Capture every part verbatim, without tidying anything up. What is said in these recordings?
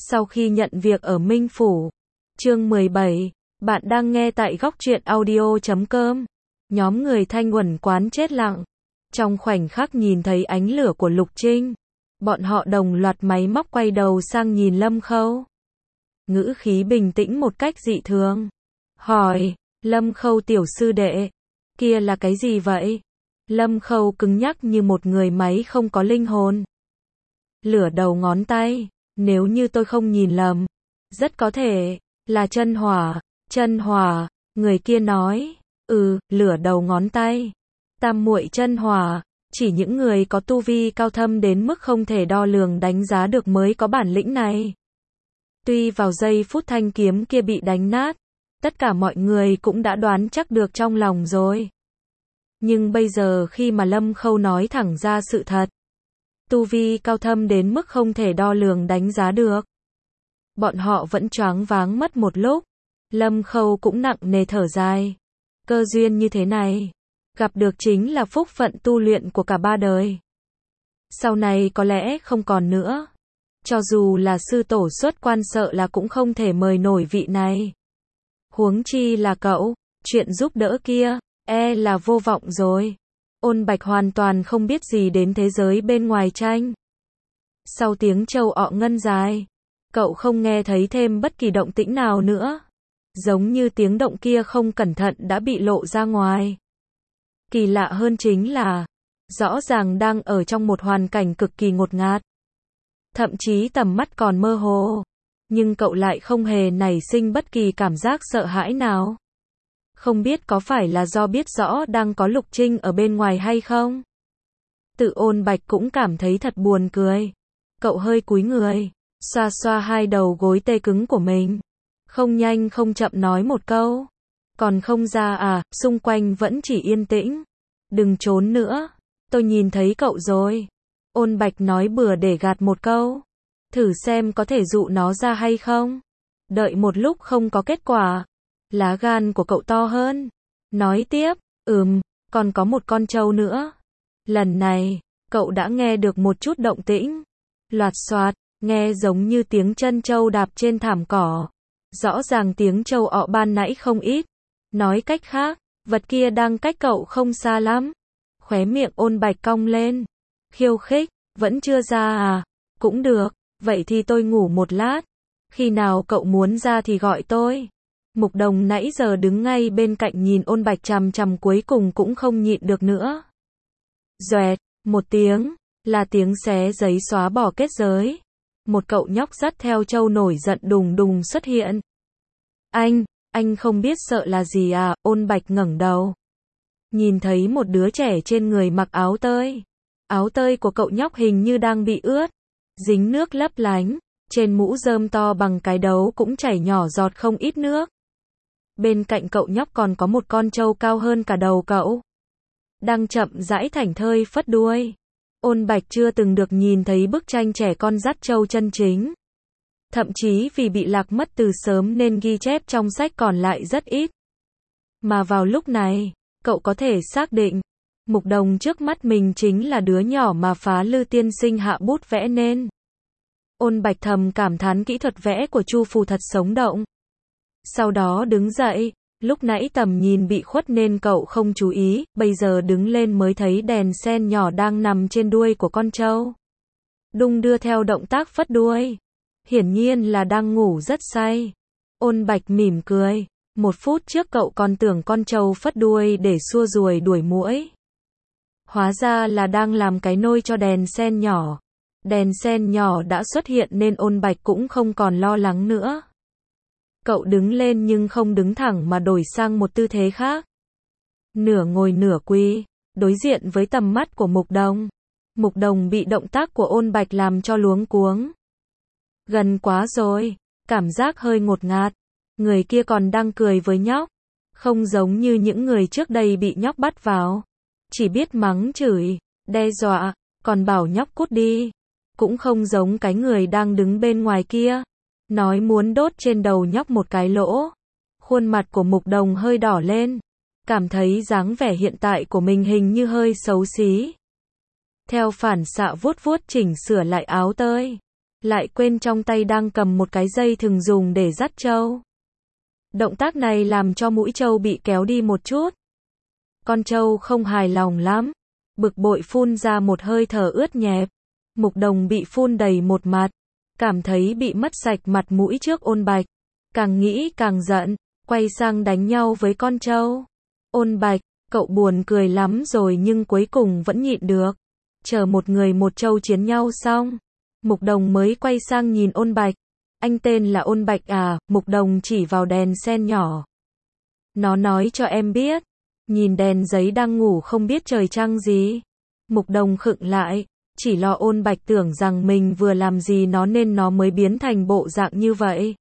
Sau khi nhận việc ở Minh Phủ. Chương mười bảy. Bạn đang nghe tại góc truyện audio chấm com. Nhóm người Thanh Uẩn quán chết lặng. Trong khoảnh khắc nhìn thấy ánh lửa của Lục Trinh, bọn họ đồng loạt máy móc quay đầu sang nhìn Lâm Khâu. Ngữ khí bình tĩnh một cách dị thường. Hỏi, Lâm Khâu tiểu sư đệ, kia là cái gì vậy? Lâm Khâu cứng nhắc như một người máy không có linh hồn. Lửa đầu ngón tay, nếu như tôi không nhìn lầm, rất có thể là chân hỏa. Chân hỏa, người kia nói. Ừ, lửa đầu ngón tay. Tam muội chân hỏa, chỉ những người có tu vi cao thâm đến mức không thể đo lường đánh giá được mới có bản lĩnh này. Tuy vào giây phút thanh kiếm kia bị đánh nát, tất cả mọi người cũng đã đoán chắc được trong lòng rồi. Nhưng bây giờ khi mà Lâm Khâu nói thẳng ra sự thật, tu vi cao thâm đến mức không thể đo lường đánh giá được, bọn họ vẫn choáng váng mất một lúc. Lâm Khâu cũng nặng nề thở dài. Cơ duyên như thế này, gặp được chính là phúc phận tu luyện của cả ba đời. Sau này có lẽ không còn nữa. Cho dù là sư tổ xuất quan sợ là cũng không thể mời nổi vị này. Huống chi là cậu, chuyện giúp đỡ kia, e là vô vọng rồi. Ôn Bạch hoàn toàn không biết gì đến thế giới bên ngoài tranh. Sau tiếng châu ọ ngân dài, cậu không nghe thấy thêm bất kỳ động tĩnh nào nữa. Giống như tiếng động kia không cẩn thận đã bị lộ ra ngoài. Kỳ lạ hơn chính là, rõ ràng đang ở trong một hoàn cảnh cực kỳ ngột ngạt. Thậm chí tầm mắt còn mơ hồ. Nhưng cậu lại không hề nảy sinh bất kỳ cảm giác sợ hãi nào. Không biết có phải là do biết rõ đang có Lục Trinh ở bên ngoài hay không? Tự Ôn Bạch cũng cảm thấy thật buồn cười. Cậu hơi cúi người, xoa xoa hai đầu gối tê cứng của mình. Không nhanh không chậm nói một câu. Còn không ra à, xung quanh vẫn chỉ yên tĩnh. Đừng trốn nữa, tôi nhìn thấy cậu rồi. Ôn Bạch nói bừa để gạt một câu. Thử xem có thể dụ nó ra hay không. Đợi một lúc không có kết quả. Lá gan của cậu to hơn. Nói tiếp, ừm, còn có một con trâu nữa. Lần này, cậu đã nghe được một chút động tĩnh. Loạt xoạt, nghe giống như tiếng chân trâu đạp trên thảm cỏ. Rõ ràng tiếng trâu ọ ban nãy không ít. Nói cách khác, vật kia đang cách cậu không xa lắm. Khóe miệng Ôn Bạch cong lên. Khiêu khích, vẫn chưa ra à? Cũng được, vậy thì tôi ngủ một lát. Khi nào cậu muốn ra thì gọi tôi. Mục Đồng nãy giờ đứng ngay bên cạnh nhìn Ôn Bạch chằm chằm cuối cùng cũng không nhịn được nữa. Doẹt, một tiếng, là tiếng xé giấy xóa bỏ kết giới. Một cậu nhóc dắt theo trâu nổi giận đùng đùng xuất hiện. Anh, anh không biết sợ là gì à? Ôn Bạch ngẩng đầu. Nhìn thấy một đứa trẻ trên người mặc áo tơi. Áo tơi của cậu nhóc hình như đang bị ướt. Dính nước lấp lánh. Trên mũ rơm to bằng cái đấu cũng chảy nhỏ giọt không ít nước. Bên cạnh cậu nhóc còn có một con trâu cao hơn cả đầu cậu. Đang chậm rãi thảnh thơi phất đuôi. Ôn Bạch chưa từng được nhìn thấy bức tranh trẻ con dắt trâu chân chính. Thậm chí vì bị lạc mất từ sớm nên ghi chép trong sách còn lại rất ít. Mà vào lúc này, cậu có thể xác định, Mục Đồng trước mắt mình chính là đứa nhỏ mà Phá Lư tiên sinh hạ bút vẽ nên. Ôn Bạch thầm cảm thán kỹ thuật vẽ của Chu Phù thật sống động. Sau đó đứng dậy, lúc nãy tầm nhìn bị khuất nên cậu không chú ý, bây giờ đứng lên mới thấy đèn sen nhỏ đang nằm trên đuôi của con trâu. Đung đưa theo động tác phất đuôi. Hiển nhiên là đang ngủ rất say. Ôn Bạch mỉm cười. Một phút trước cậu còn tưởng con trâu phất đuôi để xua ruồi đuổi muỗi. Hóa ra là đang làm cái nôi cho đèn sen nhỏ. Đèn sen nhỏ đã xuất hiện nên Ôn Bạch cũng không còn lo lắng nữa. Cậu đứng lên nhưng không đứng thẳng mà đổi sang một tư thế khác. Nửa ngồi nửa quỳ, đối diện với tầm mắt của Mục Đồng. Mục Đồng bị động tác của Ôn Bạch làm cho luống cuống. Gần quá rồi, cảm giác hơi ngột ngạt. Người kia còn đang cười với nhóc. Không giống như những người trước đây bị nhóc bắt vào. Chỉ biết mắng chửi, đe dọa, còn bảo nhóc cút đi. Cũng không giống cái người đang đứng bên ngoài kia. Nói muốn đốt trên đầu nhóc một cái lỗ. Khuôn mặt của Mục Đồng hơi đỏ lên. Cảm thấy dáng vẻ hiện tại của mình hình như hơi xấu xí. Theo phản xạ vuốt vuốt chỉnh sửa lại áo tơi. lại quên trong tay đang cầm một cái dây thừng dùng để dắt trâu. Động tác này làm cho mũi trâu bị kéo đi một chút. Con trâu không hài lòng lắm, bực bội phun ra một hơi thở ướt nhẹp. Mục Đồng bị phun đầy một mặt, cảm thấy bị mất sạch mặt mũi trước Ôn Bạch, càng nghĩ càng giận, quay sang đánh nhau với con trâu. Ôn Bạch, cậu buồn cười lắm rồi nhưng cuối cùng vẫn nhịn được. Chờ một người một trâu chiến nhau xong, Mục Đồng mới quay sang nhìn Ôn Bạch. Anh tên là Ôn Bạch à? Mục Đồng chỉ vào đèn sen nhỏ. Nó nói cho em biết. Nhìn đèn giấy đang ngủ không biết trời trăng gì. Mục Đồng khựng lại, chỉ lo Ôn Bạch tưởng rằng mình vừa làm gì nó nên nó mới biến thành bộ dạng như vậy.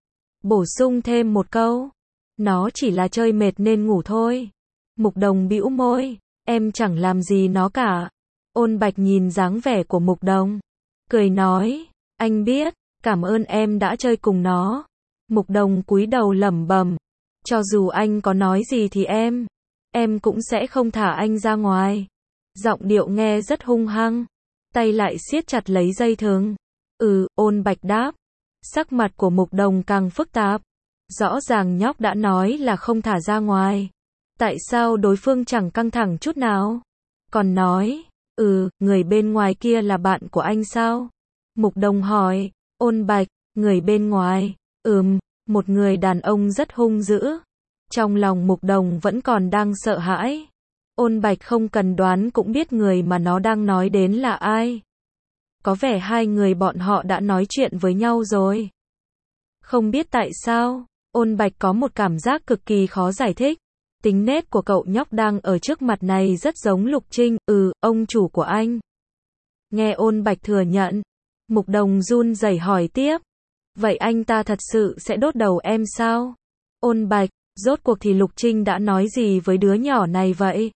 Bổ sung thêm một câu, nó chỉ là chơi mệt nên ngủ thôi. Mục Đồng bĩu môi, em chẳng làm gì nó cả. Ôn Bạch nhìn dáng vẻ của Mục Đồng, cười nói, anh biết, cảm ơn em đã chơi cùng nó. Mục Đồng cúi đầu lẩm bẩm, cho dù anh có nói gì thì em, em cũng sẽ không thả anh ra ngoài. Giọng điệu nghe rất hung hăng, tay lại siết chặt lấy dây thừng. Ừ, Ôn Bạch đáp. Sắc mặt của Mục Đồng càng phức tạp. Rõ ràng nhóc đã nói là không thả ra ngoài. Tại sao đối phương chẳng căng thẳng chút nào? Còn nói, ừ, người bên ngoài kia là bạn của anh sao? Mục Đồng hỏi. Ôn Bạch, người bên ngoài, ừm, một người đàn ông rất hung dữ. Trong lòng Mục Đồng vẫn còn đang sợ hãi. Ôn Bạch không cần đoán cũng biết người mà nó đang nói đến là ai. Có vẻ hai người bọn họ đã nói chuyện với nhau rồi. Không biết tại sao, Ôn Bạch có một cảm giác cực kỳ khó giải thích. Tính nết của cậu nhóc đang ở trước mặt này rất giống Lục Trinh. Ừ, ông chủ của anh. Nghe Ôn Bạch thừa nhận, Mục Đồng run rẩy hỏi tiếp. Vậy anh ta thật sự sẽ đốt đầu em sao? Ôn Bạch, rốt cuộc thì Lục Trinh đã nói gì với đứa nhỏ này vậy?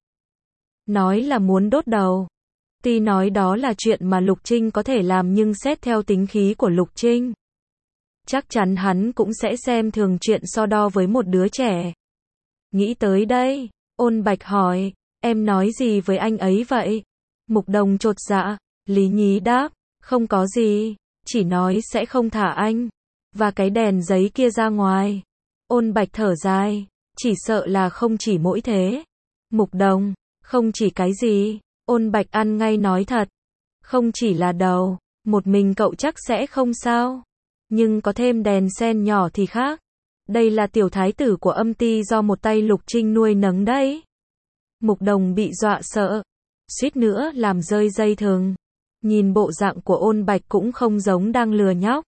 Nói là muốn đốt đầu. Tuy nói đó là chuyện mà Lục Trinh có thể làm nhưng xét theo tính khí của Lục Trinh, chắc chắn hắn cũng sẽ xem thường chuyện so đo với một đứa trẻ. Nghĩ tới đây, Ôn Bạch hỏi, em nói gì với anh ấy vậy? Mục Đồng chột dạ, lý nhí đáp, không có gì, chỉ nói sẽ không thả anh và cái đèn giấy kia ra ngoài. Ôn Bạch thở dài, chỉ sợ là không chỉ mỗi thế. Mục Đồng, không chỉ cái gì? Ôn Bạch ăn ngay nói thật, không chỉ là đầu, một mình cậu chắc sẽ không sao. Nhưng có thêm đèn sen nhỏ thì khác. Đây là tiểu thái tử của âm ty do một tay Lục Trinh nuôi nấng đấy. Mục Đồng bị dọa sợ, suýt nữa làm rơi dây thừng. Nhìn bộ dạng của Ôn Bạch cũng không giống đang lừa nhóc.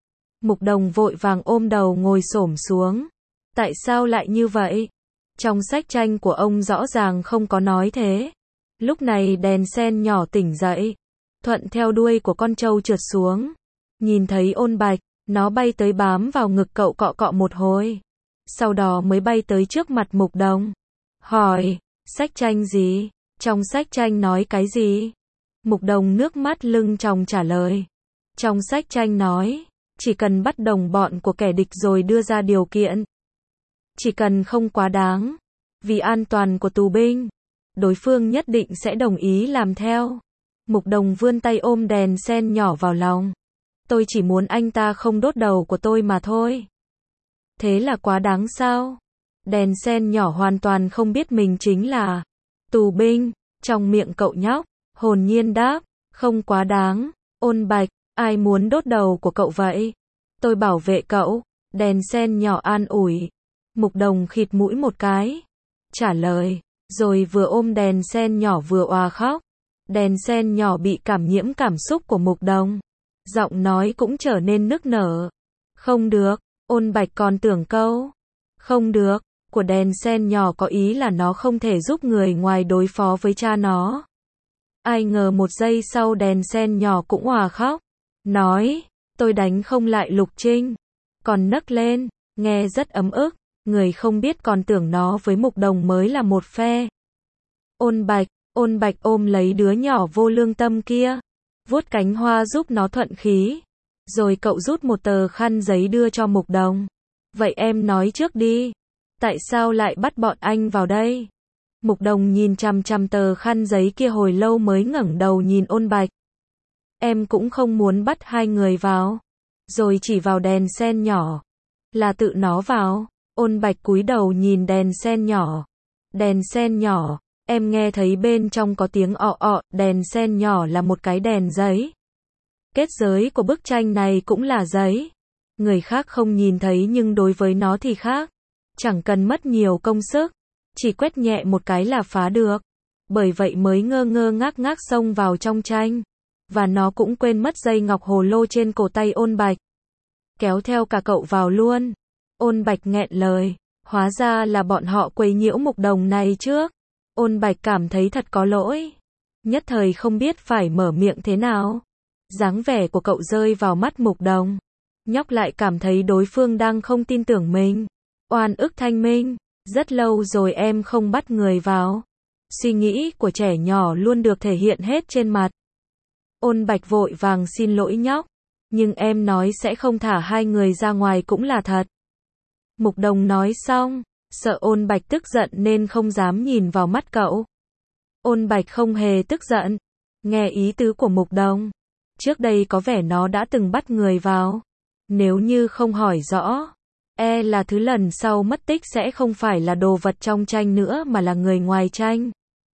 Mục Đồng vội vàng ôm đầu ngồi xổm xuống. Tại sao lại như vậy? Trong sách tranh của ông rõ ràng không có nói thế. Lúc này đèn sen nhỏ tỉnh dậy, thuận theo đuôi của con trâu trượt xuống. Nhìn thấy Ôn Bạch, nó bay tới bám vào ngực cậu cọ cọ một hồi. Sau đó mới bay tới trước mặt Mục Đồng. Hỏi, sách tranh gì? Trong sách tranh nói cái gì? Mục Đồng nước mắt lưng tròng trả lời. Trong sách tranh nói, chỉ cần bắt đồng bọn của kẻ địch rồi đưa ra điều kiện. Chỉ cần không quá đáng, vì an toàn của tù binh, đối phương nhất định sẽ đồng ý làm theo. Mục Đồng vươn tay ôm đèn sen nhỏ vào lòng. Tôi chỉ muốn anh ta không đốt đầu của tôi mà thôi. Thế là quá đáng sao? Đèn sen nhỏ hoàn toàn không biết mình chính là tù binh. Trong miệng cậu nhóc, hồn nhiên đáp, không quá đáng. Ôn Bạch, ai muốn đốt đầu của cậu vậy? Tôi bảo vệ cậu. Đèn sen nhỏ an ủi. Mục Đồng khịt mũi một cái, trả lời, rồi vừa ôm đèn sen nhỏ vừa òa khóc. Đèn sen nhỏ bị cảm nhiễm cảm xúc của Mục Đồng, giọng nói cũng trở nên nức nở. Không được, Ôn Bạch còn tưởng câu không được của đèn sen nhỏ có ý là nó không thể giúp người ngoài đối phó với cha nó. Ai ngờ một giây sau đèn sen nhỏ cũng òa khóc, nói, tôi đánh không lại Lục Trinh, còn nấc lên, nghe rất ấm ức. Người không biết còn tưởng nó với Mục Đồng mới là một phe. Ôn Bạch, Ôn Bạch ôm lấy đứa nhỏ vô lương tâm kia, vuốt cánh hoa giúp nó thuận khí. Rồi cậu rút một tờ khăn giấy đưa cho Mục Đồng. Vậy em nói trước đi, tại sao lại bắt bọn anh vào đây? Mục Đồng nhìn chằm chằm tờ khăn giấy kia hồi lâu mới ngẩng đầu nhìn Ôn Bạch. em cũng không muốn bắt hai người vào. Rồi chỉ vào đèn sen nhỏ. Là tự nó vào. Ôn Bạch cúi đầu nhìn đèn sen nhỏ. Đèn sen nhỏ, em nghe thấy bên trong có tiếng ọ ọ, đèn sen nhỏ là một cái đèn giấy. Kết giới của bức tranh này cũng là giấy. Người khác không nhìn thấy nhưng đối với nó thì khác. Chẳng cần mất nhiều công sức, chỉ quét nhẹ một cái là phá được. Bởi vậy mới ngơ ngơ ngác ngác xông vào trong tranh. Và nó cũng quên mất dây ngọc hồ lô trên cổ tay Ôn Bạch. Kéo theo cả cậu vào luôn. Ôn Bạch nghẹn lời. Hóa ra là bọn họ quấy nhiễu Mục Đồng này trước. Ôn Bạch cảm thấy thật có lỗi. Nhất thời không biết phải mở miệng thế nào. Dáng vẻ của cậu rơi vào mắt Mục Đồng. Nhóc lại cảm thấy đối phương đang không tin tưởng mình. Oan ức thanh minh. Rất lâu rồi em không bắt người vào. Suy nghĩ của trẻ nhỏ luôn được thể hiện hết trên mặt. Ôn Bạch vội vàng xin lỗi nhóc. Nhưng em nói sẽ không thả hai người ra ngoài cũng là thật. Mục Đồng nói xong, sợ Ôn Bạch tức giận nên không dám nhìn vào mắt cậu. Ôn Bạch không hề tức giận. Nghe ý tứ của Mục Đồng. Trước đây có vẻ nó đã từng bắt người vào. Nếu như không hỏi rõ, e là thứ lần sau mất tích sẽ không phải là đồ vật trong tranh nữa mà là người ngoài tranh.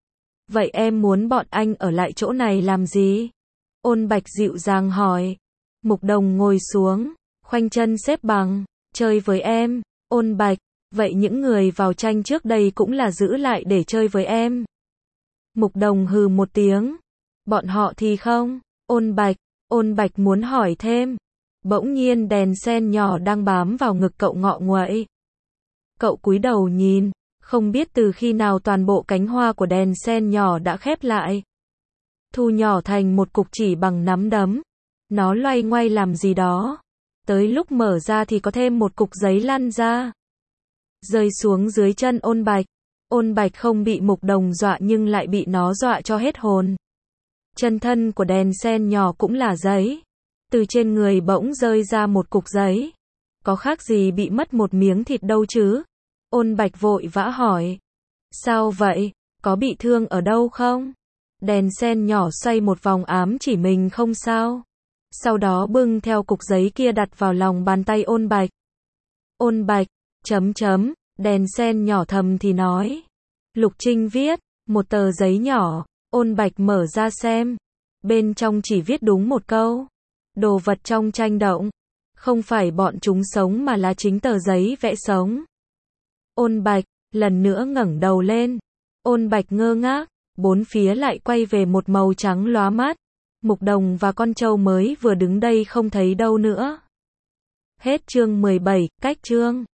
Vậy em muốn bọn anh ở lại chỗ này làm gì? Ôn Bạch dịu dàng hỏi. Mục Đồng ngồi xuống, khoanh chân xếp bằng, chơi với em. Ôn Bạch, vậy những người vào tranh trước đây cũng là giữ lại để chơi với em. Mục Đồng hừ một tiếng. Bọn họ thì không. Ôn Bạch, Ôn Bạch muốn hỏi thêm. Bỗng nhiên đèn sen nhỏ đang bám vào ngực cậu ngọ nguậy. Cậu cúi đầu nhìn, không biết từ khi nào toàn bộ cánh hoa của đèn sen nhỏ đã khép lại. Thu nhỏ thành một cục chỉ bằng nắm đấm. Nó loay ngoay làm gì đó. Tới lúc mở ra thì có thêm một cục giấy lăn ra. Rơi xuống dưới chân Ôn Bạch. Ôn Bạch không bị Mục Đồng dọa nhưng lại bị nó dọa cho hết hồn. Chân thân của đèn sen nhỏ cũng là giấy. Từ trên người bỗng rơi ra một cục giấy. Có khác gì bị mất một miếng thịt đâu chứ? Ôn Bạch vội vã hỏi. Sao vậy? Có bị thương ở đâu không? Đèn sen nhỏ xoay một vòng ám chỉ mình không sao. Sau đó bưng theo cục giấy kia đặt vào lòng bàn tay Ôn Bạch. Ôn Bạch, chấm chấm, đèn sen nhỏ thầm thì nói. Lục Trinh viết, một tờ giấy nhỏ, Ôn Bạch mở ra xem. Bên trong chỉ viết đúng một câu. Đồ vật trong tranh động. Không phải bọn chúng sống mà là chính tờ giấy vẽ sống. Ôn Bạch, lần nữa ngẩng đầu lên. Ôn Bạch ngơ ngác, bốn phía lại quay về một màu trắng lóa mắt. Mục Đồng và con trâu mới vừa đứng đây không thấy đâu nữa. Hết chương mười bảy, cách chương.